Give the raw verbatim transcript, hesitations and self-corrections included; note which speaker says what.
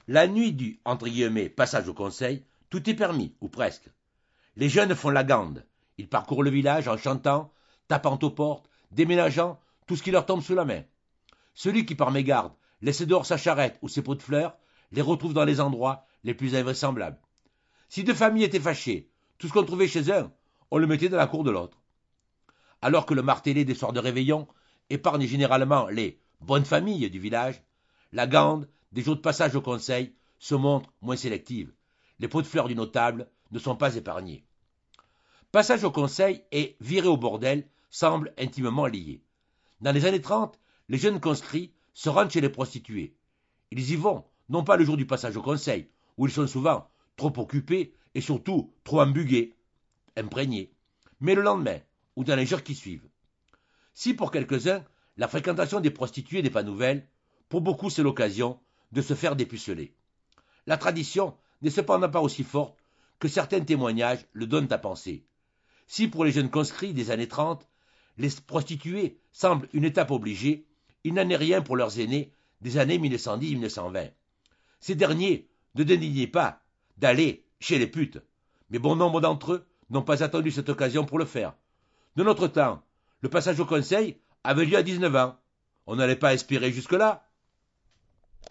Speaker 1: La nuit du entre guillemets, passage au conseil, tout est permis, ou presque. Les jeunes font la gande. Ils parcourent le village en chantant, tapant aux portes, déménageant tout ce qui leur tombe sous la main. Celui qui, par mégarde, laisse dehors sa charrette ou ses pots de fleurs, les retrouve dans les endroits les plus invraisemblables. Si deux familles étaient fâchées, tout ce qu'on trouvait chez un, on le mettait dans la cour de l'autre. Alors que le martelé des soirs de réveillon épargne généralement les bonnes familles du village, la gande des jours de passage au conseil se montre moins sélective. Les pots de fleurs du notable ne sont pas épargnés. Passage au conseil et virer au bordel semblent intimement liés. Dans les années trente, les jeunes conscrits se rendent chez les prostituées. Ils y vont, non pas le jour du passage au conseil, où ils sont souvent trop occupés et surtout trop embugués, imprégnés, mais le lendemain, ou dans les jours qui suivent. Si pour quelques-uns, la fréquentation des prostituées n'est pas nouvelle, pour beaucoup c'est l'occasion de se faire dépuceler. La tradition n'est cependant pas aussi forte que certains témoignages le donnent à penser. Si pour les jeunes conscrits des années trente, les prostituées semblent une étape obligée, il n'en est rien pour leurs aînés des années mille neuf cent dix à mille neuf cent vingt. Ces derniers ne dédaignaient pas d'aller chez les putes, mais bon nombre d'entre eux n'ont pas attendu cette occasion pour le faire. De notre temps, le passage au conseil avait lieu à dix-neuf ans. On n'allait pas espérer jusque-là.